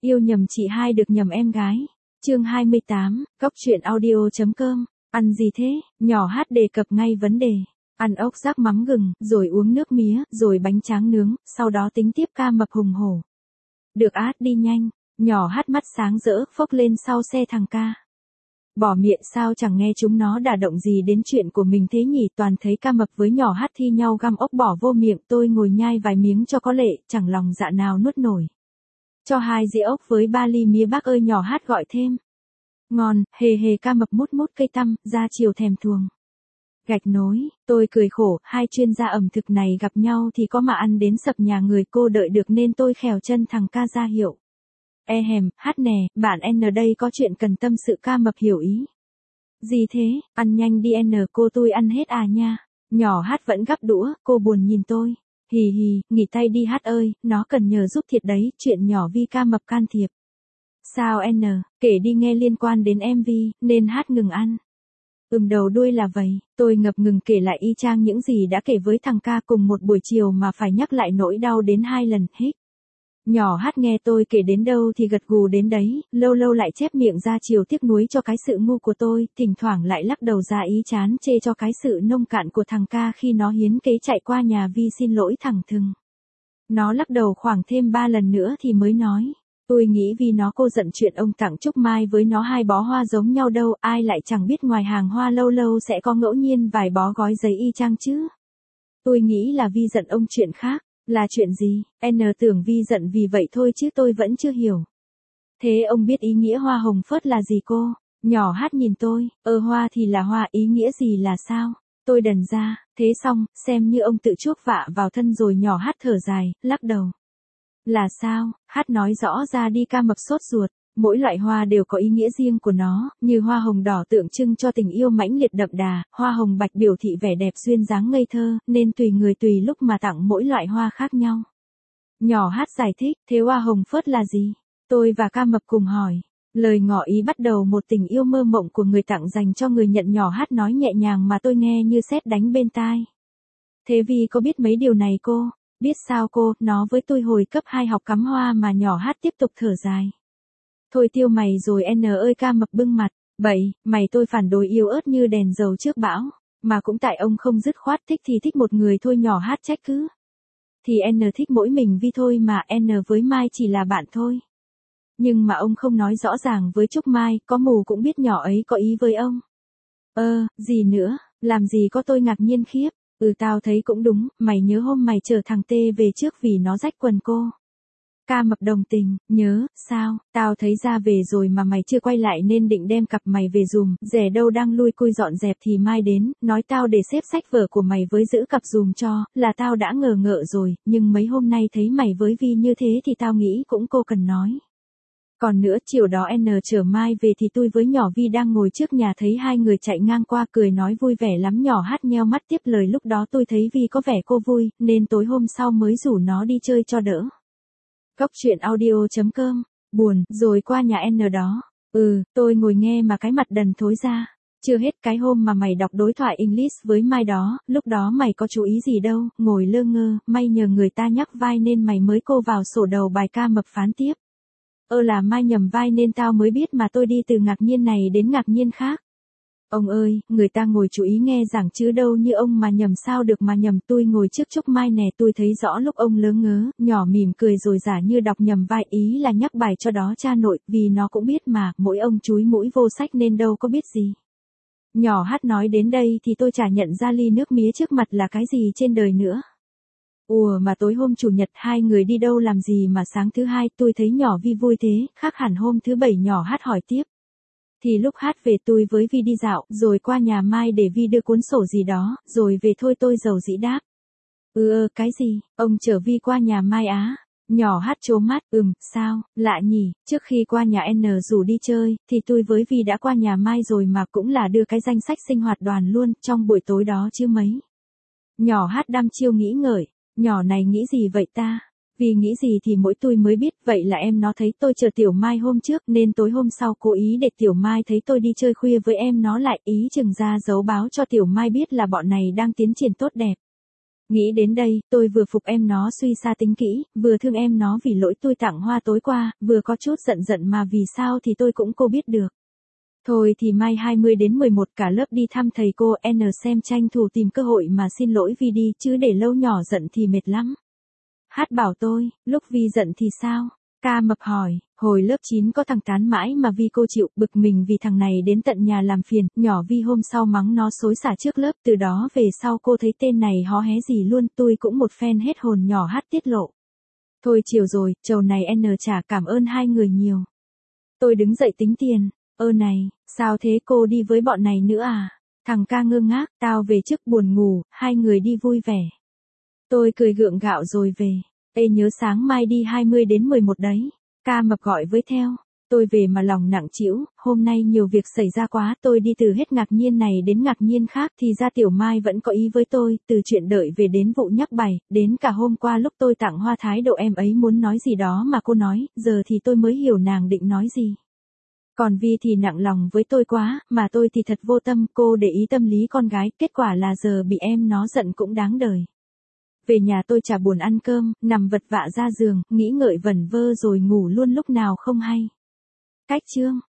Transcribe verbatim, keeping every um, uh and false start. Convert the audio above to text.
Yêu nhầm chị hai được nhầm em gái. Chương hai mươi tám, Cóc truyện audio.com. Ăn gì thế? Nhỏ Hát đề cập ngay vấn đề. Ăn ốc rác mắm gừng, rồi uống nước mía, rồi bánh tráng nướng, sau đó tính tiếp ca mập hùng hổ. Được át đi nhanh. Nhỏ Hát mắt sáng rỡ, phốc lên sau xe thằng ca. Bỏ miệng sao chẳng nghe chúng nó đả động gì đến chuyện của mình thế nhỉ, toàn thấy ca mập với nhỏ Hát thi nhau găm ốc bỏ vô miệng, tôi ngồi nhai vài miếng cho có lệ, chẳng lòng dạ nào nuốt nổi. Cho hai dĩa ốc với ba ly mía bác ơi, nhỏ Hát gọi thêm. Ngon, hề hề, ca mập mút mút cây tăm, ra chiều thèm thuồng. Gạch nối, tôi cười khổ, hai chuyên gia ẩm thực này gặp nhau thì có mà ăn đến sập nhà người, cô đợi được nên tôi khèo chân thằng ca ra hiệu. E hèm, Hát nè, bạn N đây có chuyện cần tâm sự, ca mập hiểu ý. Gì thế, ăn nhanh đi N, cô tôi ăn hết à nha. Nhỏ Hát vẫn gắp đũa, cô buồn nhìn tôi. Hì hì, nghỉ tay đi Hát ơi, nó cần nhờ giúp thiệt đấy, chuyện nhỏ Vi, ca mập can thiệp. Sao N, kể đi, nghe liên quan đến em vê, nên Hát ngừng ăn. Ừm, đầu đuôi là vậy, tôi ngập ngừng kể lại y chang những gì đã kể với thằng ca cùng một buổi chiều mà phải nhắc lại nỗi đau đến hai lần, hết. Nhỏ Hát nghe tôi kể đến đâu thì gật gù đến đấy, lâu lâu lại chép miệng ra chiều tiếc nuối cho cái sự ngu của tôi, thỉnh thoảng lại lắc đầu ra ý chán chê cho cái sự nông cạn của thằng ca khi nó hiến kế chạy qua nhà Vi xin lỗi thẳng thừng. Nó lắc đầu khoảng thêm ba lần nữa thì mới nói. Tôi nghĩ vì nó cô giận chuyện ông tặng Trúc Mai với nó hai bó hoa giống nhau đâu, ai lại chẳng biết ngoài hàng hoa lâu lâu sẽ có ngẫu nhiên vài bó gói giấy y chang chứ. Tôi nghĩ là Vi giận ông chuyện khác. Là chuyện gì? N tưởng Vi giận vì vậy thôi chứ tôi vẫn chưa hiểu. Thế ông biết ý nghĩa hoa hồng phớt là gì cô? Nhỏ Hát nhìn tôi, ơ hoa thì là hoa, ý nghĩa gì là sao? Tôi đần ra, thế xong, xem như ông tự chuốc vạ vào thân rồi. Nhỏ Hát thở dài, lắc đầu. Là sao? Hát nói rõ ra đi, ca mập sốt ruột. Mỗi loại hoa đều có ý nghĩa riêng của nó, như hoa hồng đỏ tượng trưng cho tình yêu mãnh liệt đậm đà, hoa hồng bạch biểu thị vẻ đẹp duyên dáng ngây thơ, nên tùy người tùy lúc mà tặng mỗi loại hoa khác nhau. Nhỏ Hát giải thích, thế hoa hồng phớt là gì? Tôi và ca mập cùng hỏi. Lời ngỏ ý bắt đầu một tình yêu mơ mộng của người tặng dành cho người nhận. Nhỏ Hát nói nhẹ nhàng mà tôi nghe như sét đánh bên tai. Thế Vi có biết mấy điều này cô? Biết sao cô, nó với tôi hồi cấp hai học cắm hoa mà. Nhỏ Hát tiếp tục thở dài. Thôi tiêu mày rồi N ơi, ca mập bưng mặt. Bậy, mày tôi phản đối yếu ớt như đèn dầu trước bão. Mà cũng tại ông không dứt khoát, thích thì thích một người thôi. Nhỏ Hát trách cứ. Thì N thích mỗi mình Vi thôi mà, N với Mai chỉ là bạn thôi. Nhưng mà ông không nói rõ ràng với Trúc Mai, có mù cũng biết nhỏ ấy có ý với ông. Ơ, gì nữa, làm gì có, tôi ngạc nhiên khiếp. Ừ, tao thấy cũng đúng, mày nhớ hôm mày chở thằng Tê về trước vì nó rách quần cô. Ca mập đồng tình, nhớ, sao, tao thấy ra về rồi mà mày chưa quay lại nên định đem cặp mày về dùm, rẻ đâu đang lui cui dọn dẹp thì Mai đến, nói tao để xếp sách vở của mày với giữ cặp dùm cho, là tao đã ngờ ngợ rồi, nhưng mấy hôm nay thấy mày với Vi như thế thì tao nghĩ cũng cô cần nói. Còn nữa, chiều đó N chở Mai về thì tôi với nhỏ Vi đang ngồi trước nhà thấy hai người chạy ngang qua cười nói vui vẻ lắm. Nhỏ Hát nheo mắt tiếp lời, lúc đó tôi thấy Vi có vẻ cô vui, nên tối hôm sau mới rủ nó đi chơi cho đỡ. Cóc truyện audio.com, buồn, rồi qua nhà N đó. Ừ, tôi ngồi nghe mà cái mặt đần thối ra. Chưa hết, cái hôm mà mày đọc đối thoại English với Mai đó, lúc đó mày có chú ý gì đâu, ngồi lơ ngơ, may nhờ người ta nhắc vai nên mày mới cô vào sổ đầu bài. Ca mập phán tiếp. Ơ là Mai nhầm vai nên tao mới biết mà, tôi đi từ ngạc nhiên này đến ngạc nhiên khác. Ông ơi, người ta ngồi chú ý nghe giảng chứ đâu như ông mà nhầm sao được mà nhầm. Tôi ngồi trước Trúc Mai nè, tôi thấy rõ lúc ông lớ ngớ, nhỏ mỉm cười rồi giả như đọc nhầm vai, ý là nhắc bài cho đó cha nội, vì nó cũng biết mà, mỗi ông chúi mũi vô sách nên đâu có biết gì. Nhỏ Hát nói đến đây thì tôi chả nhận ra ly nước mía trước mặt là cái gì trên đời nữa. Ùa mà tối hôm chủ nhật hai người đi đâu làm gì mà sáng thứ hai tôi thấy nhỏ Vi vui thế, khác hẳn hôm thứ bảy. Nhỏ Hát hỏi tiếp. Thì lúc Hát về tôi với Vi đi dạo, rồi qua nhà Mai để Vi đưa cuốn sổ gì đó, rồi về thôi. Tôi dầu dĩ đáp. Ừ ơ, cái gì, ông chở Vi qua nhà Mai á? Nhỏ Hát trố mắt, ừm, sao, lạ nhỉ, trước khi qua nhà N rủ đi chơi, thì tôi với Vi đã qua nhà Mai rồi mà, cũng là đưa cái danh sách sinh hoạt đoàn luôn, trong buổi tối đó chứ mấy. Nhỏ Hát đăm chiêu nghĩ ngợi. Nhỏ này nghĩ gì vậy ta? Vì nghĩ gì thì mỗi tôi mới biết, vậy là em nó thấy tôi chờ Tiểu Mai hôm trước nên tối hôm sau cố ý để Tiểu Mai thấy tôi đi chơi khuya với em nó lại, ý chừng ra giấu báo cho Tiểu Mai biết là bọn này đang tiến triển tốt đẹp. Nghĩ đến đây, tôi vừa phục em nó suy xa tính kỹ, vừa thương em nó vì lỗi tôi tặng hoa tối qua, vừa có chút giận giận mà vì sao thì tôi cũng cô biết được. Thôi thì mai hai mươi đến mười một cả lớp đi thăm thầy cô, N xem tranh thủ tìm cơ hội mà xin lỗi Vi đi, chứ để lâu nhỏ giận thì mệt lắm. Hát bảo tôi, lúc Vi giận thì sao? Ca mập hỏi, hồi lớp chín có thằng tán mãi mà Vi cô chịu, bực mình vì thằng này đến tận nhà làm phiền, nhỏ Vi hôm sau mắng nó xối xả trước lớp, từ đó về sau cô thấy tên này hó hé gì luôn, tôi cũng một phen hết hồn, nhỏ Hát tiết lộ. Thôi chiều rồi, trầu này N trả, cảm ơn hai người nhiều. Tôi đứng dậy tính tiền, ơ này, sao thế, cô đi với bọn này nữa à? Thằng ca ngơ ngác, tao về trước buồn ngủ, hai người đi vui vẻ. Tôi cười gượng gạo rồi về. Ê nhớ sáng mai đi hai mươi đến mười một đấy. Ca mập gọi với theo. Tôi về mà lòng nặng trĩu, hôm nay nhiều việc xảy ra quá, tôi đi từ hết ngạc nhiên này đến ngạc nhiên khác thì ra Tiểu Mai vẫn có ý với tôi, từ chuyện đợi về đến vụ nhắc bài, đến cả hôm qua lúc tôi tặng hoa thái độ em ấy muốn nói gì đó mà cô nói, giờ thì tôi mới hiểu nàng định nói gì. Còn Vi thì nặng lòng với tôi quá, mà tôi thì thật vô tâm, cô để ý tâm lý con gái, kết quả là giờ bị em nó giận cũng đáng đời. Về nhà tôi chả buồn ăn cơm, nằm vật vã ra giường, nghĩ ngợi vẩn vơ rồi ngủ luôn lúc nào không hay. Cách chương